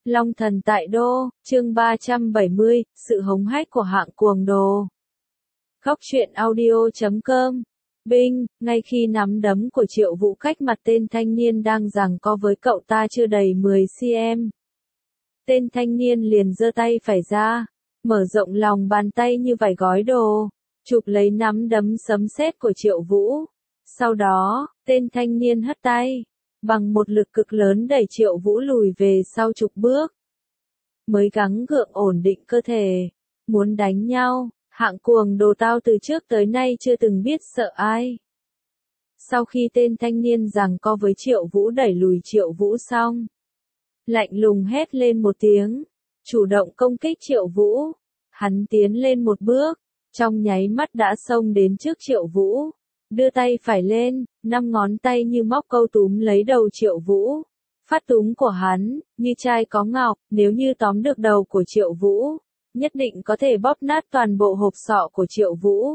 Long thần tại đô, chương 370, sự hống hách của hạng cuồng đồ. Góc truyện audio.com. Binh, ngay khi nắm đấm của Triệu Vũ cách mặt tên thanh niên đang giằng co với cậu ta chưa đầy 10 cm. Tên thanh niên liền giơ tay phải ra, mở rộng lòng bàn tay như vải gói đồ, chụp lấy nắm đấm sấm sét của Triệu Vũ. Sau đó, tên thanh niên hất tay, bằng một lực cực lớn đẩy Triệu Vũ lùi về sau chục bước. Mới gắng gượng ổn định cơ thể, muốn đánh nhau, hạng cuồng đồ tao từ trước tới nay chưa từng biết sợ ai. Sau khi tên thanh niên giằng co với Triệu Vũ đẩy lùi Triệu Vũ xong, lạnh lùng hét lên một tiếng, chủ động công kích Triệu Vũ. Hắn tiến lên một bước, trong nháy mắt đã xông đến trước Triệu Vũ, đưa tay phải lên, 5 ngón tay như móc câu túm lấy đầu Triệu Vũ. Phát túm của hắn, như chai có ngọc, nếu như tóm được đầu của Triệu Vũ, nhất định có thể bóp nát toàn bộ hộp sọ của Triệu Vũ.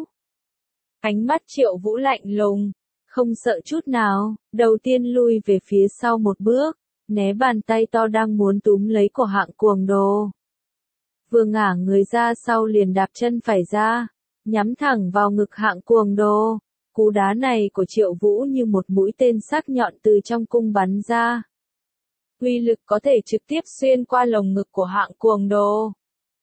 Ánh mắt Triệu Vũ lạnh lùng, không sợ chút nào, đầu tiên lui về phía sau một bước, né bàn tay to đang muốn túm lấy của hạng cuồng đồ. Vừa ngả người ra sau liền đạp chân phải ra, nhắm thẳng vào ngực hạng cuồng đồ. Cú đá này của Triệu Vũ như một mũi tên sắc nhọn từ trong cung bắn ra. Uy lực có thể trực tiếp xuyên qua lồng ngực của hạng cuồng đồ.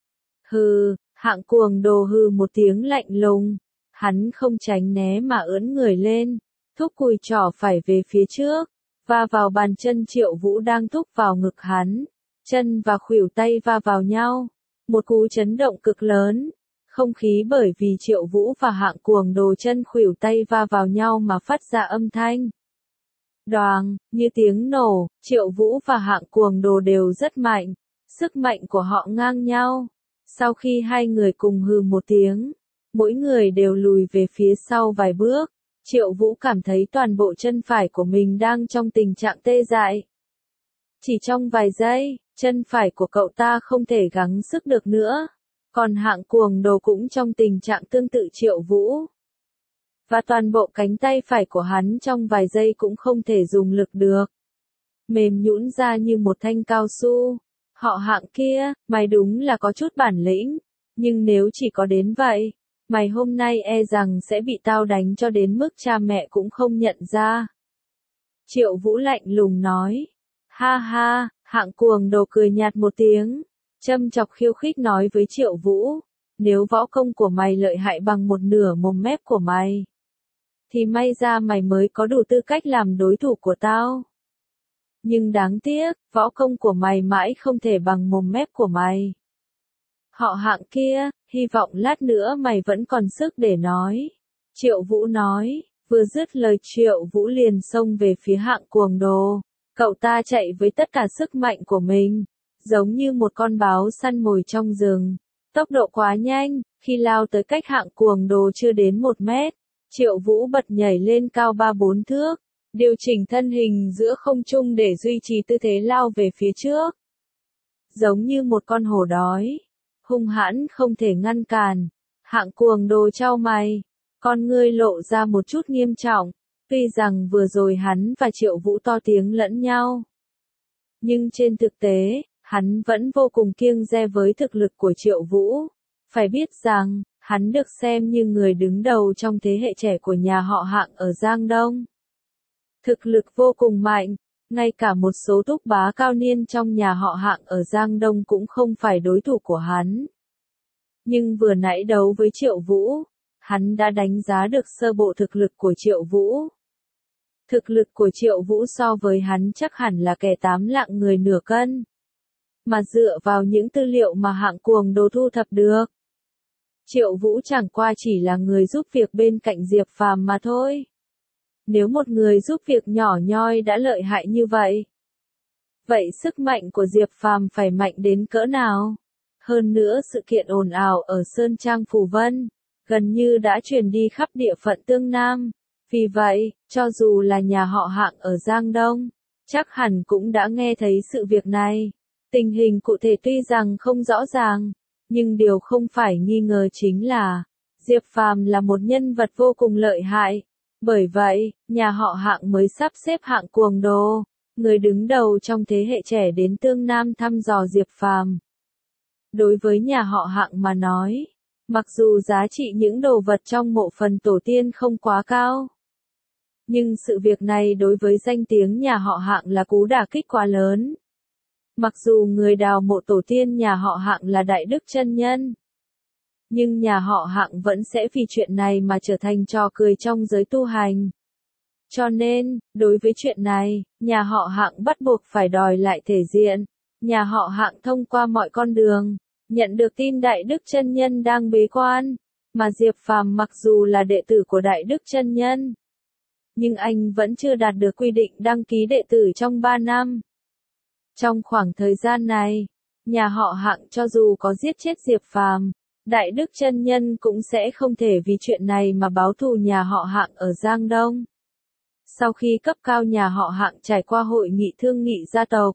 Hừ, hạng cuồng đồ hừ một tiếng lạnh lùng. Hắn không tránh né mà ưỡn người lên, thúc cùi trỏ phải về phía trước, va vào bàn chân Triệu Vũ đang thúc vào ngực hắn. Chân và khuỷu tay va vào nhau. Một cú chấn động cực lớn. Không khí bởi vì Triệu Vũ và hạng cuồng đồ chân khuỷu tay va vào nhau mà phát ra âm thanh. Đoàng, như tiếng nổ, Triệu Vũ và hạng cuồng đồ đều rất mạnh, sức mạnh của họ ngang nhau. Sau khi hai người cùng hừ một tiếng, mỗi người đều lùi về phía sau vài bước, Triệu Vũ cảm thấy toàn bộ chân phải của mình đang trong tình trạng tê dại. Chỉ trong vài giây, chân phải của cậu ta không thể gắng sức được nữa. Còn hạng cuồng đồ cũng trong tình trạng tương tự Triệu Vũ. Và toàn bộ cánh tay phải của hắn trong vài giây cũng không thể dùng lực được. Mềm nhũn ra như một thanh cao su. Họ hạng kia, mày đúng là có chút bản lĩnh. Nhưng nếu chỉ có đến vậy, mày hôm nay e rằng sẽ bị tao đánh cho đến mức cha mẹ cũng không nhận ra. Triệu Vũ lạnh lùng nói. Ha ha, hạng cuồng đồ cười nhạt một tiếng. Châm chọc khiêu khích nói với Triệu Vũ, nếu võ công của mày lợi hại bằng một nửa mồm mép của mày, thì may ra mày mới có đủ tư cách làm đối thủ của tao. Nhưng đáng tiếc, võ công của mày mãi không thể bằng mồm mép của mày. Họ hạng kia, hy vọng lát nữa mày vẫn còn sức để nói. Triệu Vũ nói, vừa dứt lời Triệu Vũ liền xông về phía hạng cuồng đồ. Cậu ta chạy với tất cả sức mạnh của mình, giống như một con báo săn mồi trong rừng. Tốc độ quá nhanh, khi lao tới cách hạng cuồng đồ chưa đến 1 mét, Triệu Vũ bật nhảy lên cao 3-4 thước, điều chỉnh thân hình giữa không trung để duy trì tư thế lao về phía trước. Giống như một con hổ đói, hung hãn không thể ngăn cản. Hạng cuồng đồ chau mày, con ngươi lộ ra một chút nghiêm trọng, tuy rằng vừa rồi hắn và Triệu Vũ to tiếng lẫn nhau. Nhưng trên thực tế, hắn vẫn vô cùng kiêng dè với thực lực của Triệu Vũ. Phải biết rằng, hắn được xem như người đứng đầu trong thế hệ trẻ của nhà họ hạng ở Giang Đông. Thực lực vô cùng mạnh, ngay cả một số thúc bá cao niên trong nhà họ hạng ở Giang Đông cũng không phải đối thủ của hắn. Nhưng vừa nãy đấu với Triệu Vũ, hắn đã đánh giá được sơ bộ thực lực của Triệu Vũ. Thực lực của Triệu Vũ so với hắn chắc hẳn là kẻ 8 lạng người nửa cân. Mà dựa vào những tư liệu mà hạng cuồng đồ thu thập được, Triệu Vũ chẳng qua chỉ là người giúp việc bên cạnh Diệp Phàm mà thôi. Nếu một người giúp việc nhỏ nhoi đã lợi hại như vậy, vậy sức mạnh của Diệp Phàm phải mạnh đến cỡ nào? Hơn nữa sự kiện ồn ào ở Sơn Trang Phù Vân, gần như đã truyền đi khắp địa phận Tương Nam. Vì vậy, cho dù là nhà họ hạng ở Giang Đông, chắc hẳn cũng đã nghe thấy sự việc này. Tình hình cụ thể tuy rằng không rõ ràng, nhưng điều không phải nghi ngờ chính là, Diệp Phàm là một nhân vật vô cùng lợi hại. Bởi vậy, nhà họ hạng mới sắp xếp hạng cuồng đồ, người đứng đầu trong thế hệ trẻ đến Tương Nam thăm dò Diệp Phàm. Đối với nhà họ Hạng mà nói, mặc dù giá trị những đồ vật trong mộ phần tổ tiên không quá cao, nhưng sự việc này đối với danh tiếng nhà họ Hạng là cú đả kích quá lớn. Mặc dù người đào mộ tổ tiên nhà họ Hạng là Đại Đức Chân Nhân, nhưng nhà họ Hạng vẫn sẽ vì chuyện này mà trở thành trò cười trong giới tu hành. Cho nên, đối với chuyện này, nhà họ Hạng bắt buộc phải đòi lại thể diện. Nhà họ Hạng thông qua mọi con đường, nhận được tin Đại Đức Chân Nhân đang bế quan, mà Diệp Phàm mặc dù là đệ tử của Đại Đức Chân Nhân, nhưng anh vẫn chưa đạt được quy định đăng ký đệ tử trong 3 năm. Trong khoảng thời gian này, nhà họ Hạng cho dù có giết chết Diệp Phàm, Đại Đức Chân Nhân cũng sẽ không thể vì chuyện này mà báo thù nhà họ Hạng ở Giang Đông. Sau khi cấp cao nhà họ Hạng trải qua hội nghị thương nghị gia tộc,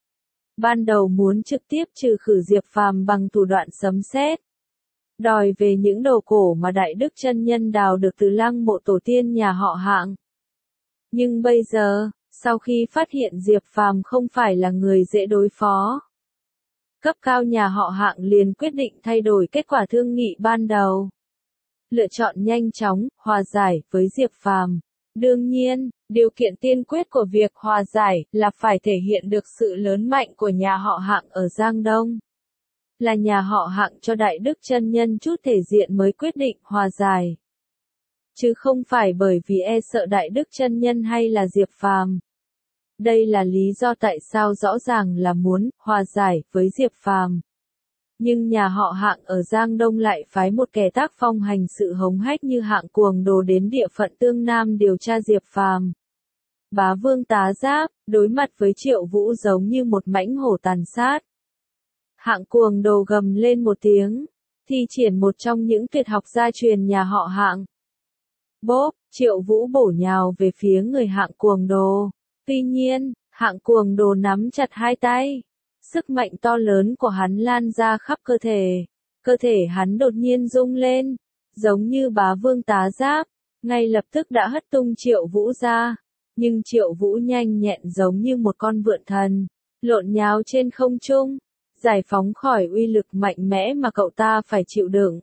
ban đầu muốn trực tiếp trừ khử Diệp Phàm bằng thủ đoạn sấm sét, đòi về những đồ cổ mà Đại Đức Chân Nhân đào được từ lăng mộ tổ tiên nhà họ Hạng. Nhưng bây giờ, sau khi phát hiện Diệp Phàm không phải là người dễ đối phó, cấp cao nhà họ Hạng liền quyết định thay đổi kết quả thương nghị ban đầu. Lựa chọn nhanh chóng, hòa giải với Diệp Phàm. Đương nhiên, điều kiện tiên quyết của việc hòa giải là phải thể hiện được sự lớn mạnh của nhà họ Hạng ở Giang Đông. Là nhà họ Hạng cho Đại Đức Chân Nhân chút thể diện mới quyết định hòa giải. Chứ không phải bởi vì e sợ Đại Đức Chân Nhân hay là Diệp Phàm. Đây là lý do tại sao rõ ràng là muốn hòa giải với Diệp Phàm. Nhưng nhà họ Hạng ở Giang Đông lại phái một kẻ tác phong hành sự hống hách như Hạng Cuồng Đồ đến địa phận Tương Nam điều tra Diệp Phàm. Bá Vương Tá Giáp, đối mặt với Triệu Vũ giống như một mãnh hổ tàn sát. Hạng Cuồng Đồ gầm lên một tiếng, thi triển một trong những tuyệt học gia truyền nhà họ Hạng. Bốp, Triệu Vũ bổ nhào về phía người Hạng Cuồng Đồ. Tuy nhiên, Hạng Cuồng Đồ nắm chặt hai tay. Sức mạnh to lớn của hắn lan ra khắp cơ thể. Cơ thể hắn đột nhiên rung lên, giống như Bá Vương Tá Giáp, ngay lập tức đã hất tung Triệu Vũ ra. Nhưng Triệu Vũ nhanh nhẹn giống như một con vượn thần, lộn nhào trên không trung, giải phóng khỏi uy lực mạnh mẽ mà cậu ta phải chịu đựng.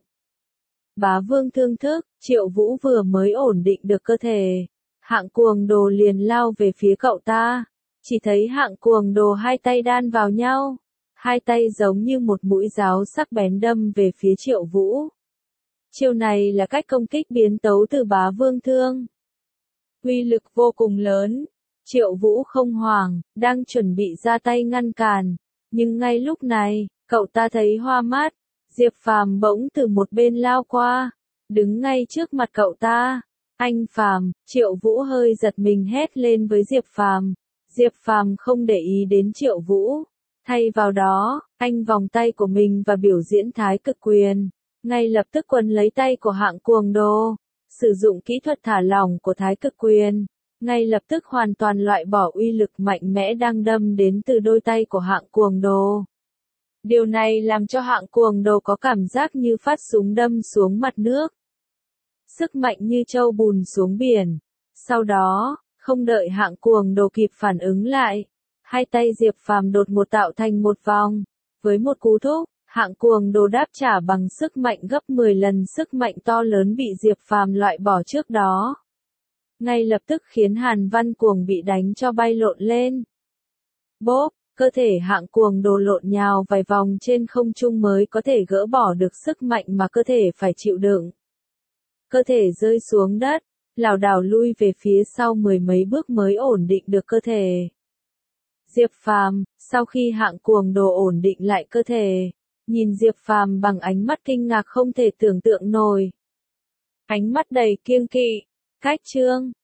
Bá Vương thương thức, Triệu Vũ vừa mới ổn định được cơ thể, Hạng Cuồng Đồ liền lao về phía cậu ta. Chỉ thấy Hạng Cuồng Đồ hai tay đan vào nhau, hai tay giống như một mũi giáo sắc bén đâm về phía Triệu Vũ. Chiêu này là cách công kích biến tấu từ Bá Vương thương. Uy lực vô cùng lớn, Triệu Vũ không hoảng, đang chuẩn bị ra tay ngăn cản, nhưng ngay lúc này, cậu ta thấy hoa mắt, Diệp Phàm bỗng từ một bên lao qua, đứng ngay trước mặt cậu ta. Anh Phàm, Triệu Vũ hơi giật mình hét lên với Diệp Phàm. Diệp Phàm không để ý đến Triệu Vũ, thay vào đó, anh vòng tay của mình và biểu diễn Thái Cực Quyền, ngay lập tức quấn lấy tay của Hạng Cuồng Đồ, sử dụng kỹ thuật thả lỏng của Thái Cực Quyền, ngay lập tức hoàn toàn loại bỏ uy lực mạnh mẽ đang đâm đến từ đôi tay của Hạng Cuồng Đồ. Điều này làm cho Hạng Cuồng Đồ có cảm giác như phát súng đâm xuống mặt nước. Sức mạnh như trâu bùn xuống biển. Sau đó, không đợi Hạng Cuồng Đồ kịp phản ứng lại, hai tay Diệp Phàm đột ngột tạo thành một vòng. Với một cú thúc, Hạng Cuồng Đồ đáp trả bằng sức mạnh gấp 10 lần sức mạnh to lớn bị Diệp Phàm loại bỏ trước đó. Ngay lập tức khiến Hàn Văn Cuồng bị đánh cho bay lộn lên. Bốp, cơ thể Hạng Cuồng Đồ lộn nhào vài vòng trên không trung mới có thể gỡ bỏ được sức mạnh mà cơ thể phải chịu đựng. Cơ thể rơi xuống đất, lảo đảo lui về phía sau mười mấy bước mới ổn định được cơ thể. Diệp Phàm, sau khi Hạng Cuồng Đồ ổn định lại cơ thể, nhìn Diệp Phàm bằng ánh mắt kinh ngạc không thể tưởng tượng nổi. Ánh mắt đầy kiêng kỵ, cách chương.